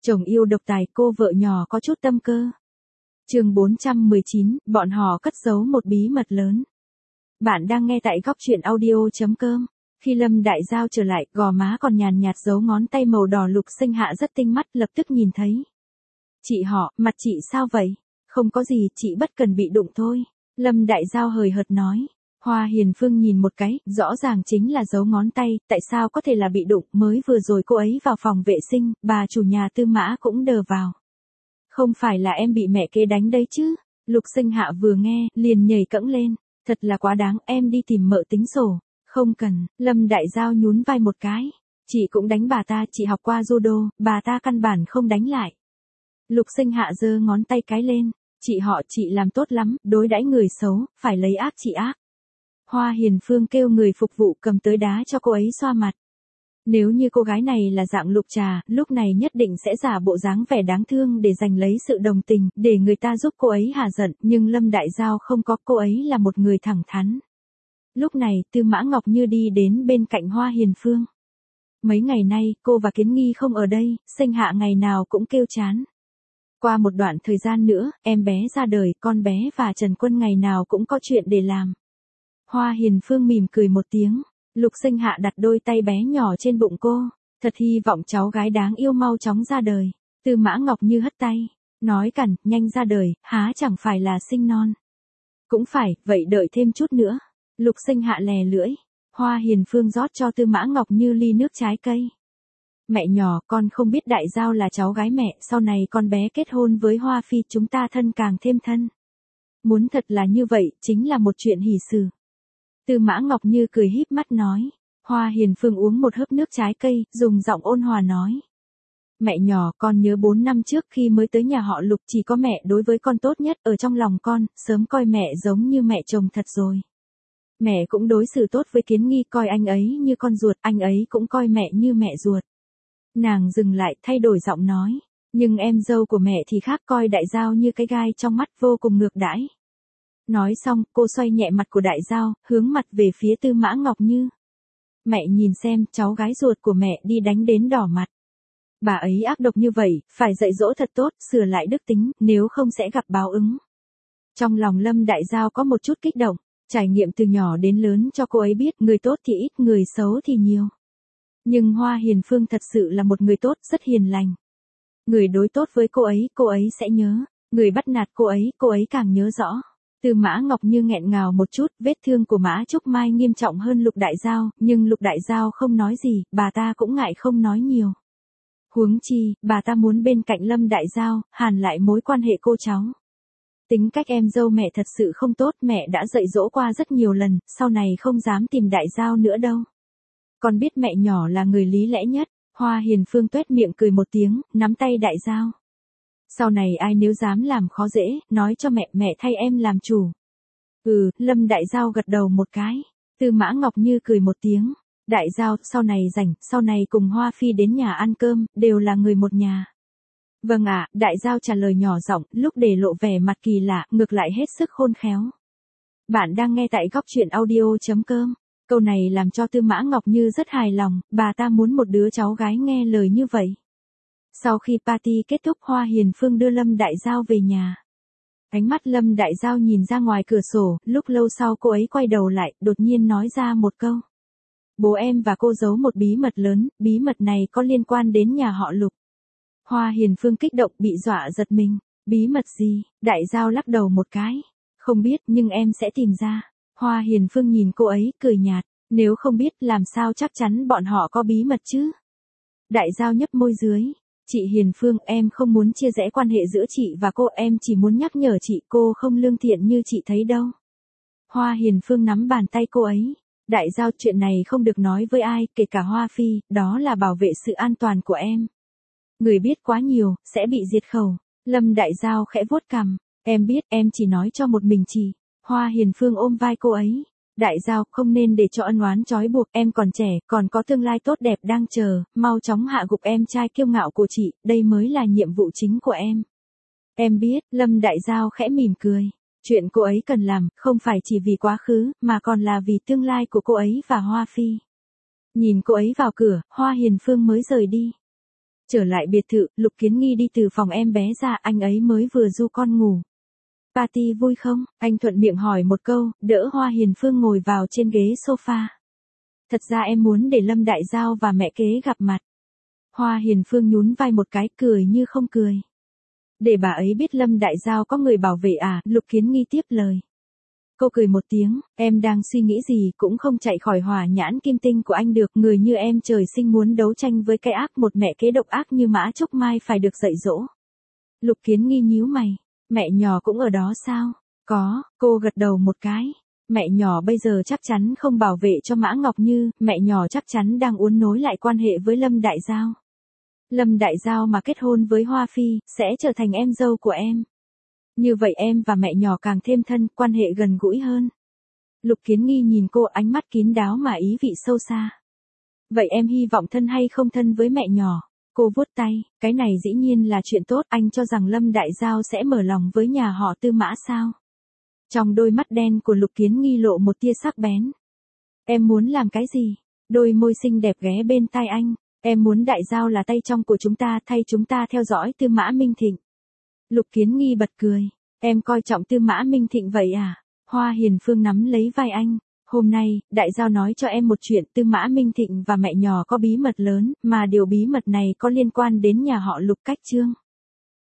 Chồng yêu độc tài, cô vợ nhỏ có chút tâm cơ. Chương 419, bọn họ cất giấu một bí mật lớn. Bạn đang nghe tại góc truyện audio.com. Khi Lâm Đại Giao trở lại, gò má còn nhàn nhạt dấu ngón tay màu đỏ Lục Sinh Hạ rất tinh mắt, lập tức nhìn thấy. Chị họ, mặt chị sao vậy? Không có gì, chị bất cần bị đụng thôi. Lâm Đại Giao hời hợt nói. Hoa Hiền Phương nhìn một cái, rõ ràng chính là dấu ngón tay, tại sao có thể là bị đụng, mới vừa rồi cô ấy vào phòng vệ sinh, bà chủ nhà Tư Mã cũng đờ vào. Không phải là em bị mẹ kế đánh đấy chứ? Lục Sinh Hạ vừa nghe, liền nhảy cẫng lên. Thật là quá đáng, em đi tìm mợ tính sổ. Không cần, Lâm Đại Giao nhún vai một cái. Chị cũng đánh bà ta, chị học qua judo, bà ta căn bản không đánh lại. Lục Sinh Hạ giơ ngón tay cái lên. Chị họ, chị làm tốt lắm, đối đãi người xấu, phải lấy ác trị ác. Hoa Hiền Phương kêu người phục vụ cầm tới đá cho cô ấy xoa mặt. Nếu như cô gái này là dạng Lục Trà, lúc này nhất định sẽ giả bộ dáng vẻ đáng thương để giành lấy sự đồng tình, để người ta giúp cô ấy hạ giận, nhưng Lâm Đại Giao không có, cô ấy là một người thẳng thắn. Lúc này, Tư Mã Ngọc Như đi đến bên cạnh Hoa Hiền Phương. Mấy ngày nay, cô và Kiến Nghi không ở đây, Sinh Hạ ngày nào cũng kêu chán. Qua một đoạn thời gian nữa, em bé ra đời, con bé và Trần Quân ngày nào cũng có chuyện để làm. Hoa Hiền Phương mỉm cười một tiếng. Lục Sinh Hạ đặt đôi tay bé nhỏ trên bụng cô. Thật hy vọng cháu gái đáng yêu mau chóng ra đời. Tư Mã Ngọc Như hất tay. Nói cẩn, nhanh ra đời, há chẳng phải là sinh non. Cũng phải, vậy đợi thêm chút nữa. Lục Sinh Hạ lè lưỡi. Hoa Hiền Phương rót cho Tư Mã Ngọc Như ly nước trái cây. Mẹ nhỏ, con không biết Đại Giao là cháu gái mẹ, sau này con bé kết hôn với Hoa Phi chúng ta thân càng thêm thân. Muốn thật là như vậy, chính là một chuyện hỷ sự. Tư Mã Ngọc Như cười híp mắt nói. Hoa Hiền Phương uống một hớp nước trái cây, dùng giọng ôn hòa nói. Mẹ nhỏ, con nhớ 4 năm trước khi mới tới nhà họ Lục, chỉ có mẹ đối với con tốt nhất, ở trong lòng con, sớm coi mẹ giống như mẹ chồng thật rồi. Mẹ cũng đối xử tốt với Kiến Nghi, coi anh ấy như con ruột, anh ấy cũng coi mẹ như mẹ ruột. Nàng dừng lại, thay đổi giọng nói. Nhưng em dâu của mẹ thì khác, coi Đại Giao như cái gai trong mắt, vô cùng ngược đãi. Nói xong, cô xoay nhẹ mặt của Đại Giao, hướng mặt về phía Tư Mã Ngọc Như. Mẹ nhìn xem, cháu gái ruột của mẹ đi đánh đến đỏ mặt. Bà ấy ác độc như vậy, phải dạy dỗ thật tốt, sửa lại đức tính, nếu không sẽ gặp báo ứng. Trong lòng Lâm Đại Giao có một chút kích động, trải nghiệm từ nhỏ đến lớn cho cô ấy biết, người tốt thì ít, người xấu thì nhiều. Nhưng Hoa Hiền Phương thật sự là một người tốt, rất hiền lành. Người đối tốt với cô ấy sẽ nhớ. Người bắt nạt cô ấy càng nhớ rõ. Tư Mã Ngọc Như nghẹn ngào một chút, vết thương của Mã Trúc Mai nghiêm trọng hơn Lục Đại Giao, nhưng Lục Đại Giao không nói gì, bà ta cũng ngại không nói nhiều. Huống chi, bà ta muốn bên cạnh Lâm Đại Giao, hàn lại mối quan hệ cô cháu. Tính cách em dâu mẹ thật sự không tốt, mẹ đã dạy dỗ qua rất nhiều lần, sau này không dám tìm Đại Giao nữa đâu. Con biết mẹ nhỏ là người lý lẽ nhất. Hoa Hiền Phương tuét miệng cười một tiếng, nắm tay Đại Giao. Sau này ai nếu dám làm khó dễ, nói cho mẹ thay em làm chủ. Lâm Đại Giao gật đầu một cái. Tư Mã Ngọc Như cười một tiếng. Đại Giao, sau này rảnh, sau này cùng Hoa Phi đến nhà ăn cơm, đều là người một nhà. Vâng ạ, Đại Giao trả lời nhỏ giọng, lúc để lộ vẻ mặt kỳ lạ, ngược lại hết sức khôn khéo. Bạn đang nghe tại góc truyện audio.com. Câu này làm cho Tư Mã Ngọc Như rất hài lòng, bà ta muốn một đứa cháu gái nghe lời như vậy. Sau khi party kết thúc, Hoa Hiền Phương đưa Lâm Đại Giao về nhà. Ánh mắt Lâm Đại Giao nhìn ra ngoài cửa sổ, lúc lâu sau cô ấy quay đầu lại, đột nhiên nói ra một câu. Bố em và cô giấu một bí mật lớn, bí mật này có liên quan đến nhà họ Lục. Hoa Hiền Phương kích động bị dọa giật mình. Bí mật gì? Đại Giao lắc đầu một cái. Không biết, nhưng em sẽ tìm ra. Hoa Hiền Phương nhìn cô ấy, cười nhạt. Nếu không biết, làm sao chắc chắn bọn họ có bí mật chứ? Đại Giao nhấp môi dưới. Chị Hiền Phương, em không muốn chia rẽ quan hệ giữa chị và cô, em chỉ muốn nhắc nhở chị, cô không lương thiện như chị thấy đâu. Hoa Hiền Phương nắm bàn tay cô ấy. Đại Giao, chuyện này không được nói với ai, kể cả Hoa Phi, đó là bảo vệ sự an toàn của em. Người biết quá nhiều, sẽ bị diệt khẩu. Lâm Đại Giao khẽ vuốt cằm. Em biết, em chỉ nói cho một mình chị. Hoa Hiền Phương ôm vai cô ấy. Đại Giao, không nên để cho ân oán trói buộc, em còn trẻ, còn có tương lai tốt đẹp đang chờ, mau chóng hạ gục em trai kiêu ngạo của chị, đây mới là nhiệm vụ chính của em. Em biết, Lâm Đại Giao khẽ mỉm cười. Chuyện cô ấy cần làm, không phải chỉ vì quá khứ, mà còn là vì tương lai của cô ấy và Hoa Phi. Nhìn cô ấy vào cửa, Hoa Hiền Phương mới rời đi. Trở lại biệt thự, Lục Kiến Nghi đi từ phòng em bé ra, anh ấy mới vừa du con ngủ. Party vui không? Anh thuận miệng hỏi một câu, đỡ Hoa Hiền Phương ngồi vào trên ghế sofa. Thật ra em muốn để Lâm Đại Giao và mẹ kế gặp mặt. Hoa Hiền Phương nhún vai một cái, cười như không cười. Để bà ấy biết Lâm Đại Giao có người bảo vệ à? Lục Kiến Nghi tiếp lời. Cô cười một tiếng, em đang suy nghĩ gì cũng không chạy khỏi hỏa nhãn kim tinh của anh được. Người như em trời sinh muốn đấu tranh với cái ác, một mẹ kế độc ác như Mã Trúc Mai phải được dạy dỗ. Lục Kiến Nghi nhíu mày, mẹ nhỏ cũng ở đó sao? Có, cô gật đầu một cái. Mẹ nhỏ bây giờ chắc chắn không bảo vệ cho Mã Ngọc Như, mẹ nhỏ chắc chắn đang uốn nối lại quan hệ với Lâm Đại Giao. Lâm Đại Giao mà kết hôn với Hoa Phi, sẽ trở thành em dâu của em. Như vậy em và mẹ nhỏ càng thêm thân, quan hệ gần gũi hơn. Lục Kiến Nghi nhìn cô, ánh mắt kín đáo mà ý vị sâu xa. Vậy em hy vọng thân hay không thân với mẹ nhỏ? Cô vuốt tay, cái này dĩ nhiên là chuyện tốt. Anh cho rằng Lâm Đại Giao sẽ mở lòng với nhà họ Tư Mã sao? Trong đôi mắt đen của Lục Kiến Nghi lộ một tia sắc bén. Em muốn làm cái gì? Đôi môi xinh đẹp ghé bên tai anh. Em muốn Đại Giao là tay trong của chúng ta, thay chúng ta theo dõi Tư Mã Minh Thịnh. Lục Kiến Nghi bật cười. Em coi trọng Tư Mã Minh Thịnh vậy à? Hoa Hiền Phương nắm lấy vai anh. Hôm nay, Đại Giao nói cho em một chuyện, Tư Mã Minh Thịnh và mẹ nhỏ có bí mật lớn, mà điều bí mật này có liên quan đến nhà họ Lục Cách Chương.